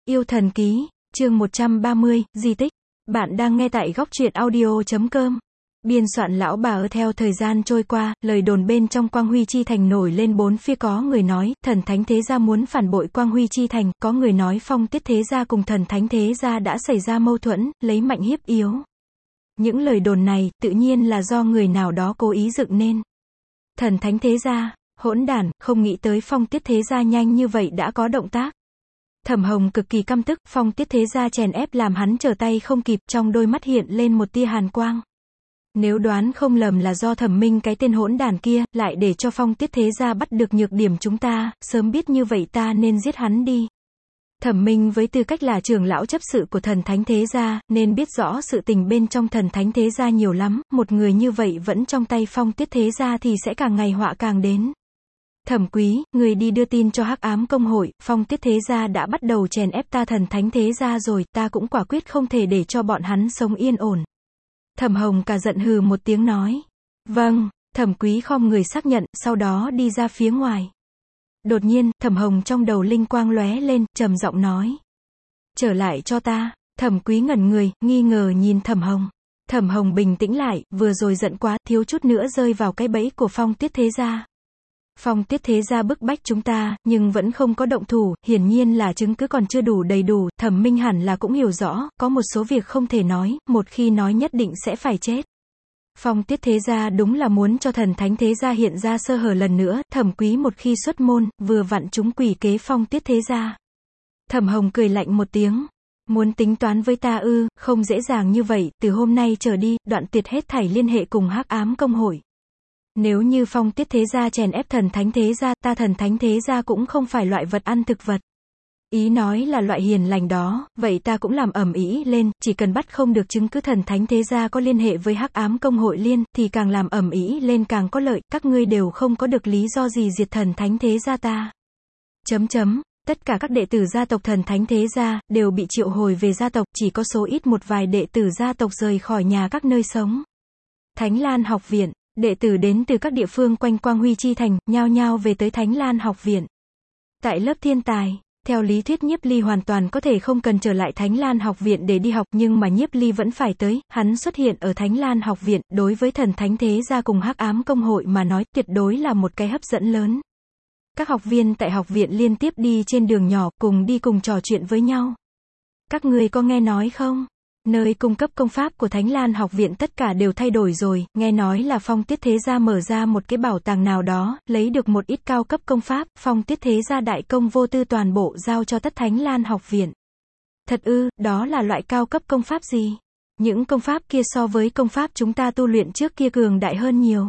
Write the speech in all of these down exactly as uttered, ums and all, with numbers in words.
Yêu thần ký, chương một trăm ba mươi, di tích. Bạn đang nghe tại góc truyện audio chấm com. Biên soạn lão bà. Ở theo thời gian trôi qua, lời đồn bên trong Quang Huy Chi Thành nổi lên bốn phía. Có người nói, thần thánh thế gia muốn phản bội Quang Huy Chi Thành, có người nói Phong Tiết thế gia cùng thần thánh thế gia đã xảy ra mâu thuẫn, lấy mạnh hiếp yếu. Những lời đồn này, tự nhiên là do người nào đó cố ý dựng nên. Thần thánh thế gia, hỗn đản, không nghĩ tới Phong Tiết thế gia nhanh như vậy đã có động tác. Thẩm Hồng cực kỳ căm tức, Phong Tiết thế gia chèn ép làm hắn trở tay không kịp, trong đôi mắt hiện lên một tia hàn quang. Nếu đoán không lầm là do Thẩm Minh cái tên hỗn đản kia, lại để cho Phong Tiết thế gia bắt được nhược điểm chúng ta, sớm biết như vậy ta nên giết hắn đi. Thẩm Minh với tư cách là trưởng lão chấp sự của thần thánh thế gia, nên biết rõ sự tình bên trong thần thánh thế gia nhiều lắm, một người như vậy vẫn trong tay Phong Tiết thế gia thì sẽ càng ngày họa càng đến. Thẩm Quý, người đi đưa tin cho Hắc Ám Công hội, Phong Tiết thế gia đã bắt đầu chèn ép ta thần thánh thế gia rồi, ta cũng quả quyết không thể để cho bọn hắn sống yên ổn. Thẩm Hồng cả giận hừ một tiếng nói. Vâng, Thẩm Quý khom người xác nhận, sau đó đi ra phía ngoài. Đột nhiên, Thẩm Hồng trong đầu linh quang lóe lên, trầm giọng nói. Trở lại cho ta. Thẩm Quý ngẩn người, nghi ngờ nhìn Thẩm Hồng. Thẩm Hồng bình tĩnh lại, vừa rồi giận quá, thiếu chút nữa rơi vào cái bẫy của Phong Tiết thế gia. Phong Tiết thế gia bức bách chúng ta, nhưng vẫn không có động thủ, hiển nhiên là chứng cứ còn chưa đủ đầy đủ, Thẩm Minh hẳn là cũng hiểu rõ, có một số việc không thể nói, một khi nói nhất định sẽ phải chết. Phong Tiết thế gia đúng là muốn cho thần thánh thế gia hiện ra sơ hở lần nữa, Thẩm Quý một khi xuất môn, vừa vặn chúng quỷ kế Phong Tiết thế gia. Thẩm Hồng cười lạnh một tiếng. Muốn tính toán với ta ư, không dễ dàng như vậy, từ hôm nay trở đi, đoạn tuyệt hết thảy liên hệ cùng Hắc Ám Công hội. Nếu như Phong Tiết thế gia chèn ép thần thánh thế gia, ta thần thánh thế gia cũng không phải loại vật ăn thực vật. Ý nói là loại hiền lành đó, vậy ta cũng làm ầm ĩ lên, chỉ cần bắt không được chứng cứ thần thánh thế gia có liên hệ với Hắc Ám Công hội liên, thì càng làm ầm ĩ lên càng có lợi, các ngươi đều không có được lý do gì diệt thần thánh thế gia ta. Chấm chấm, tất cả các đệ tử gia tộc thần thánh thế gia, đều bị triệu hồi về gia tộc, chỉ có số ít một vài đệ tử gia tộc rời khỏi nhà các nơi sống. Thánh Lan học viện. Đệ tử đến từ các địa phương quanh Quang Huy Chi Thành, nhao nhao về tới Thánh Lan học viện. Tại lớp thiên tài, theo lý thuyết Nhiếp Ly hoàn toàn có thể không cần trở lại Thánh Lan học viện để đi học, nhưng mà Nhiếp Ly vẫn phải tới, hắn xuất hiện ở Thánh Lan học viện, đối với thần thánh thế gia cùng Hắc Ám Công hội mà nói, tuyệt đối là một cái hấp dẫn lớn. Các học viên tại học viện liên tiếp đi trên đường nhỏ, cùng đi cùng trò chuyện với nhau. Các người có nghe nói không? Nơi cung cấp công pháp của Thánh Lan học viện tất cả đều thay đổi rồi, nghe nói là Phong Tiết thế gia mở ra một cái bảo tàng nào đó, lấy được một ít cao cấp công pháp, Phong Tiết thế gia đại công vô tư toàn bộ giao cho tất Thánh Lan học viện. Thật ư, đó là loại cao cấp công pháp gì? Những công pháp kia so với công pháp chúng ta tu luyện trước kia cường đại hơn nhiều.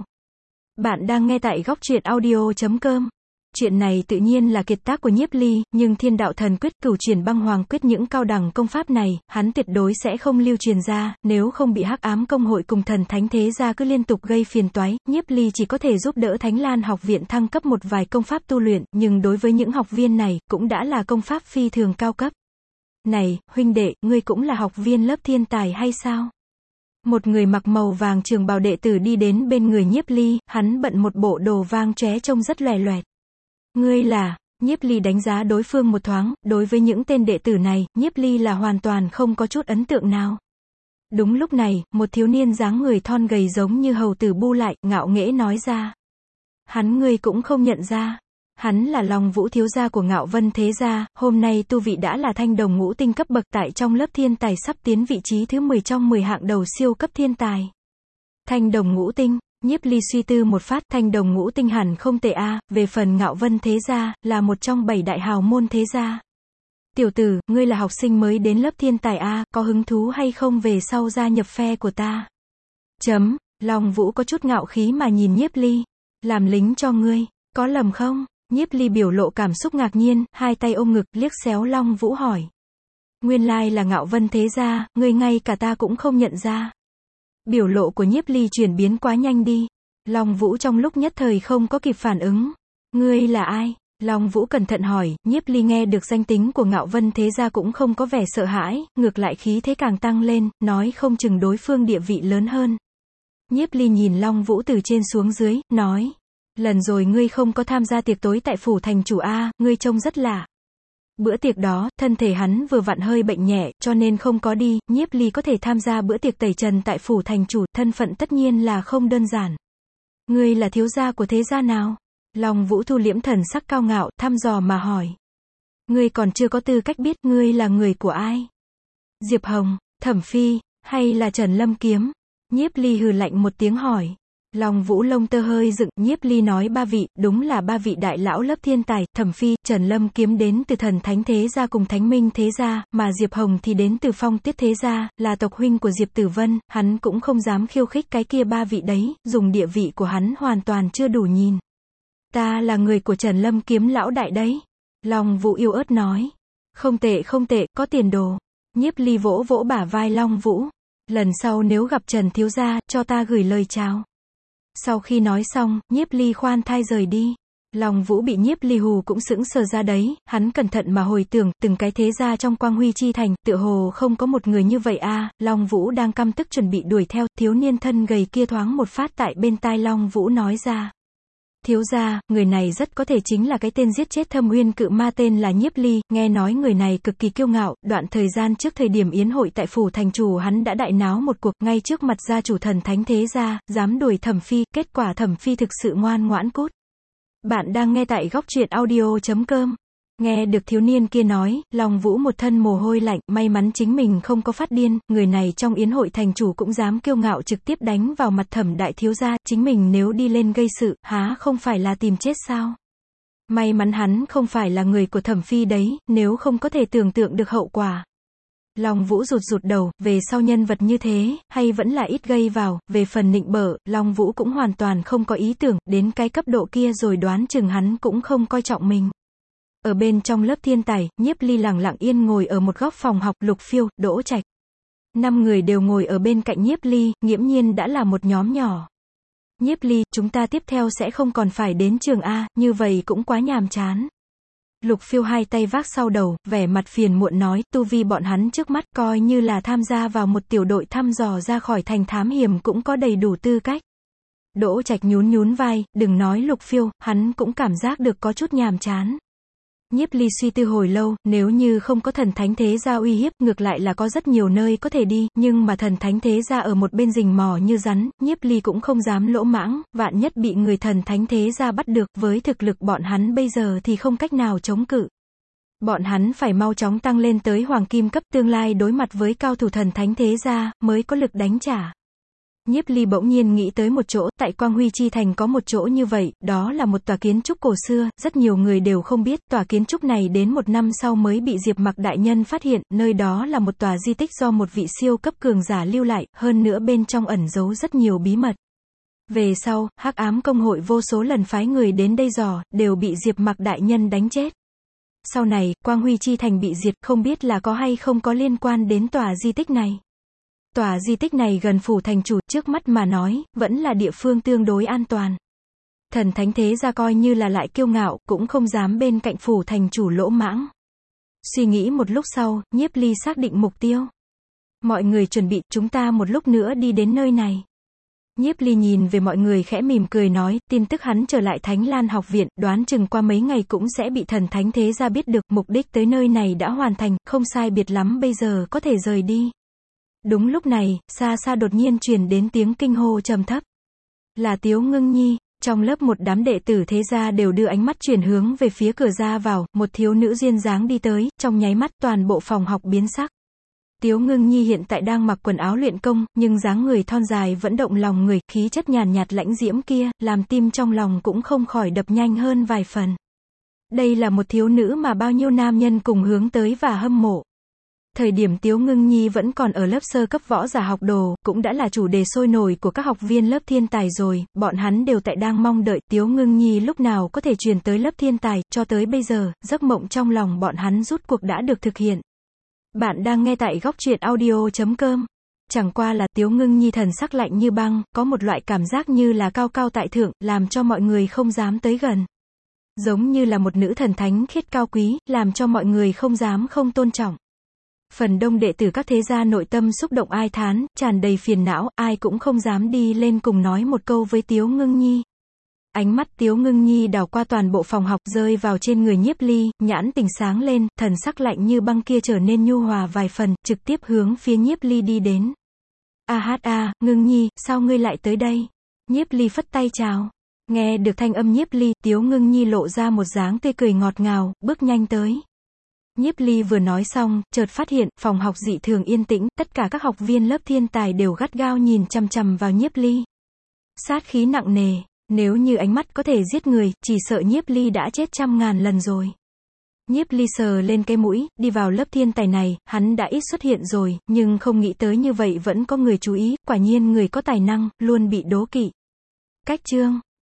Bạn đang nghe tại góc truyện audio chấm com. Chuyện này tự nhiên là kiệt tác của Nhiếp Ly, nhưng Thiên Đạo Thần Quyết, Cửu Chuyển Băng Hoàng Quyết những cao đẳng công pháp này, hắn tuyệt đối sẽ không lưu truyền ra, nếu không bị Hắc Ám Công hội cùng thần thánh thế gia cứ liên tục gây phiền toái, Nhiếp Ly chỉ có thể giúp đỡ Thánh Lan học viện thăng cấp một vài công pháp tu luyện, nhưng đối với những học viên này, cũng đã là công pháp phi thường cao cấp. Này, huynh đệ, ngươi cũng là học viên lớp thiên tài hay sao? Một người mặc màu vàng trường bào đệ tử đi đến bên người Nhiếp Ly, hắn bận một bộ đồ vang chóe trông rất loè loẹt. Ngươi là, Nhiếp Ly đánh giá đối phương một thoáng, đối với những tên đệ tử này, Nhiếp Ly là hoàn toàn không có chút ấn tượng nào. Đúng lúc này, một thiếu niên dáng người thon gầy giống như hầu tử bu lại, ngạo nghễ nói ra. Hắn ngươi cũng không nhận ra. Hắn là Long Vũ thiếu gia của Ngạo Vân thế gia, hôm nay tu vị đã là thanh đồng ngũ tinh cấp bậc tại trong lớp thiên tài sắp tiến vị trí thứ mười trong mười hạng đầu siêu cấp thiên tài. Thanh đồng ngũ tinh. Nhiếp Ly suy tư một phát, thanh đồng ngũ tinh hẳn không tệ a, về phần Ngạo Vân thế gia, là một trong bảy đại hào môn thế gia. Tiểu tử, ngươi là học sinh mới đến lớp thiên tài a, có hứng thú hay không về sau gia nhập phe của ta? Chấm, Long Vũ có chút ngạo khí mà nhìn Nhiếp Ly. Làm lính cho ngươi, có lầm không? Nhiếp Ly biểu lộ cảm xúc ngạc nhiên, hai tay ôm ngực, liếc xéo Long Vũ hỏi. Nguyên lai là Ngạo Vân thế gia, ngươi ngay cả ta cũng không nhận ra. Biểu lộ của Nhiếp Ly chuyển biến quá nhanh đi. Long Vũ trong lúc nhất thời không có kịp phản ứng. Ngươi là ai? Long Vũ cẩn thận hỏi, Nhiếp Ly nghe được danh tính của Ngạo Vân thế gia cũng không có vẻ sợ hãi, ngược lại khí thế càng tăng lên, nói không chừng đối phương địa vị lớn hơn. Nhiếp Ly nhìn Long Vũ từ trên xuống dưới, nói. Lần rồi ngươi không có tham gia tiệc tối tại phủ thành chủ a, ngươi trông rất lạ. Bữa tiệc đó, thân thể hắn vừa vặn hơi bệnh nhẹ, cho nên không có đi, Nhiếp Ly có thể tham gia bữa tiệc tẩy trần tại phủ thành chủ, thân phận tất nhiên là không đơn giản. Ngươi là thiếu gia của thế gia nào? Long Vũ thu liễm thần sắc cao ngạo, thăm dò mà hỏi. Ngươi còn chưa có tư cách biết, ngươi là người của ai? Diệp Hồng, Thẩm Phi, hay là Trần Lâm Kiếm? Nhiếp Ly hừ lạnh một tiếng hỏi. Long Vũ lông tơ hơi dựng, Nhiếp Ly nói ba vị, đúng là ba vị đại lão lớp thiên tài, Thẩm Phi, Trần Lâm Kiếm đến từ Thần Thánh Thế Gia cùng Thánh Minh Thế Gia, mà Diệp Hồng thì đến từ Phong Tiết Thế Gia, là tộc huynh của Diệp Tử Vân, hắn cũng không dám khiêu khích cái kia ba vị đấy, dùng địa vị của hắn hoàn toàn chưa đủ nhìn. Ta là người của Trần Lâm Kiếm lão đại đấy. Long Vũ yêu ớt nói. Không tệ không tệ, có tiền đồ. Nhiếp Ly vỗ vỗ bả vai Long Vũ. Lần sau nếu gặp Trần thiếu gia, cho ta gửi lời chào. Sau khi nói xong, Nhiếp Ly khoan thai rời đi. Long Vũ bị Nhiếp Ly hù cũng sững sờ ra đấy, hắn cẩn thận mà hồi tưởng, từng cái thế gia trong Quang Huy Chi Thành, tựa hồ không có một người như vậy a. À. Long Vũ đang căm tức chuẩn bị đuổi theo, thiếu niên thân gầy kia thoáng một phát tại bên tai Long Vũ nói ra. Thiếu gia, người này rất có thể chính là cái tên giết chết Thâm Uyên Cự Ma tên là Nhiếp Ly, nghe nói người này cực kỳ kiêu ngạo, đoạn thời gian trước thời điểm yến hội tại phủ thành chủ hắn đã đại náo một cuộc, ngay trước mặt gia chủ Thần Thánh Thế Gia, dám đuổi Thẩm Phi, kết quả Thẩm Phi thực sự ngoan ngoãn cút. Bạn đang nghe tại góc truyện audio chấm com. Nghe được thiếu niên kia nói, Long Vũ một thân mồ hôi lạnh, may mắn chính mình không có phát điên, người này trong yến hội thành chủ cũng dám kiêu ngạo trực tiếp đánh vào mặt Thẩm đại thiếu gia, chính mình nếu đi lên gây sự, há không phải là tìm chết sao? May mắn hắn không phải là người của Thẩm Phi đấy, nếu không có thể tưởng tượng được hậu quả. Long Vũ rụt rụt đầu, về sau nhân vật như thế, hay vẫn là ít gây vào, về phần nịnh bợ, Long Vũ cũng hoàn toàn không có ý tưởng, đến cái cấp độ kia rồi đoán chừng hắn cũng không coi trọng mình. Ở bên trong lớp thiên tài, Nhiếp Ly lặng lặng yên ngồi ở một góc phòng học, Lục Phiêu, Đỗ Trạch. Năm người đều ngồi ở bên cạnh Nhiếp Ly, nghiễm nhiên đã là một nhóm nhỏ. Nhiếp Ly, chúng ta tiếp theo sẽ không còn phải đến trường A, như vậy cũng quá nhàm chán. Lục Phiêu hai tay vác sau đầu, vẻ mặt phiền muộn nói, tu vi bọn hắn trước mắt coi như là tham gia vào một tiểu đội thăm dò ra khỏi thành thám hiểm cũng có đầy đủ tư cách. Đỗ Trạch nhún nhún vai, đừng nói Lục Phiêu, hắn cũng cảm giác được có chút nhàm chán. Nhiếp Ly suy tư hồi lâu, nếu như không có Thần Thánh Thế Gia uy hiếp, ngược lại là có rất nhiều nơi có thể đi, nhưng mà Thần Thánh Thế Gia ở một bên rình mò như rắn, Nhiếp Ly cũng không dám lỗ mãng, vạn nhất bị người Thần Thánh Thế Gia bắt được, với thực lực bọn hắn bây giờ thì không cách nào chống cự. Bọn hắn phải mau chóng tăng lên tới hoàng kim cấp, tương lai đối mặt với cao thủ Thần Thánh Thế Gia, mới có lực đánh trả. Nhiếp Ly bỗng nhiên nghĩ tới một chỗ, tại Quang Huy Chi Thành có một chỗ như vậy, đó là một tòa kiến trúc cổ xưa, rất nhiều người đều không biết, tòa kiến trúc này đến một năm sau mới bị Diệp Mặc đại nhân phát hiện, nơi đó là một tòa di tích do một vị siêu cấp cường giả lưu lại, hơn nữa bên trong ẩn giấu rất nhiều bí mật. Về sau, Hắc Ám Công hội vô số lần phái người đến đây dò, đều bị Diệp Mặc đại nhân đánh chết. Sau này, Quang Huy Chi Thành bị diệt, không biết là có hay không có liên quan đến tòa di tích này. Tòa di tích này gần phủ thành chủ, trước mắt mà nói, vẫn là địa phương tương đối an toàn. Thần Thánh Thế Gia coi như là lại kiêu ngạo, cũng không dám bên cạnh phủ thành chủ lỗ mãng. Suy nghĩ một lúc sau, Nhiếp Ly xác định mục tiêu. Mọi người chuẩn bị, chúng ta một lúc nữa đi đến nơi này. Nhiếp Ly nhìn về mọi người khẽ mỉm cười nói, tin tức hắn trở lại Thánh Lan học viện, đoán chừng qua mấy ngày cũng sẽ bị Thần Thánh Thế Gia biết được, mục đích tới nơi này đã hoàn thành, không sai biệt lắm bây giờ có thể rời đi. Đúng lúc này, xa xa đột nhiên truyền đến tiếng kinh hô trầm thấp. Là Tiếu Ngưng Nhi. Trong lớp một đám đệ tử thế gia đều đưa ánh mắt chuyển hướng về phía cửa ra vào, một thiếu nữ duyên dáng đi tới, trong nháy mắt toàn bộ phòng học biến sắc. Tiếu Ngưng Nhi hiện tại đang mặc quần áo luyện công, nhưng dáng người thon dài vẫn động lòng người, khí chất nhàn nhạt lãnh diễm kia, làm tim trong lòng cũng không khỏi đập nhanh hơn vài phần. Đây là một thiếu nữ mà bao nhiêu nam nhân cùng hướng tới và hâm mộ. Thời điểm Tiếu Ngưng Nhi vẫn còn ở lớp sơ cấp võ giả học đồ, cũng đã là chủ đề sôi nổi của các học viên lớp thiên tài rồi, bọn hắn đều tại đang mong đợi Tiếu Ngưng Nhi lúc nào có thể truyền tới lớp thiên tài, cho tới bây giờ, giấc mộng trong lòng bọn hắn rút cuộc đã được thực hiện. Bạn đang nghe tại góc truyện audio chấm com. Chẳng qua là Tiếu Ngưng Nhi thần sắc lạnh như băng, có một loại cảm giác như là cao cao tại thượng, làm cho mọi người không dám tới gần. Giống như là một nữ thần thánh khiết cao quý, làm cho mọi người không dám không tôn trọng. Phần đông đệ tử các thế gia nội tâm xúc động ai thán, tràn đầy phiền não, ai cũng không dám đi lên cùng nói một câu với Tiếu Ngưng Nhi. Ánh mắt Tiếu Ngưng Nhi đảo qua toàn bộ phòng học, rơi vào trên người Nhiếp Ly, nhãn tình sáng lên, thần sắc lạnh như băng kia trở nên nhu hòa vài phần, trực tiếp hướng phía Nhiếp Ly đi đến. A hát a, Ngưng Nhi, sao ngươi lại tới đây? Nhiếp Ly phất tay chào. Nghe được thanh âm Nhiếp Ly, Tiếu Ngưng Nhi lộ ra một dáng tươi cười ngọt ngào, bước nhanh tới. Nhiếp Ly vừa nói xong, chợt phát hiện, phòng học dị thường yên tĩnh, tất cả các học viên lớp thiên tài đều gắt gao nhìn chằm chằm vào Nhiếp Ly. Sát khí nặng nề, nếu như ánh mắt có thể giết người, chỉ sợ Nhiếp Ly đã chết trăm ngàn lần rồi. Nhiếp Ly sờ lên cái mũi, đi vào lớp thiên tài này, hắn đã ít xuất hiện rồi, nhưng không nghĩ tới như vậy vẫn có người chú ý, quả nhiên người có tài năng, luôn bị đố kỵ. Cách chương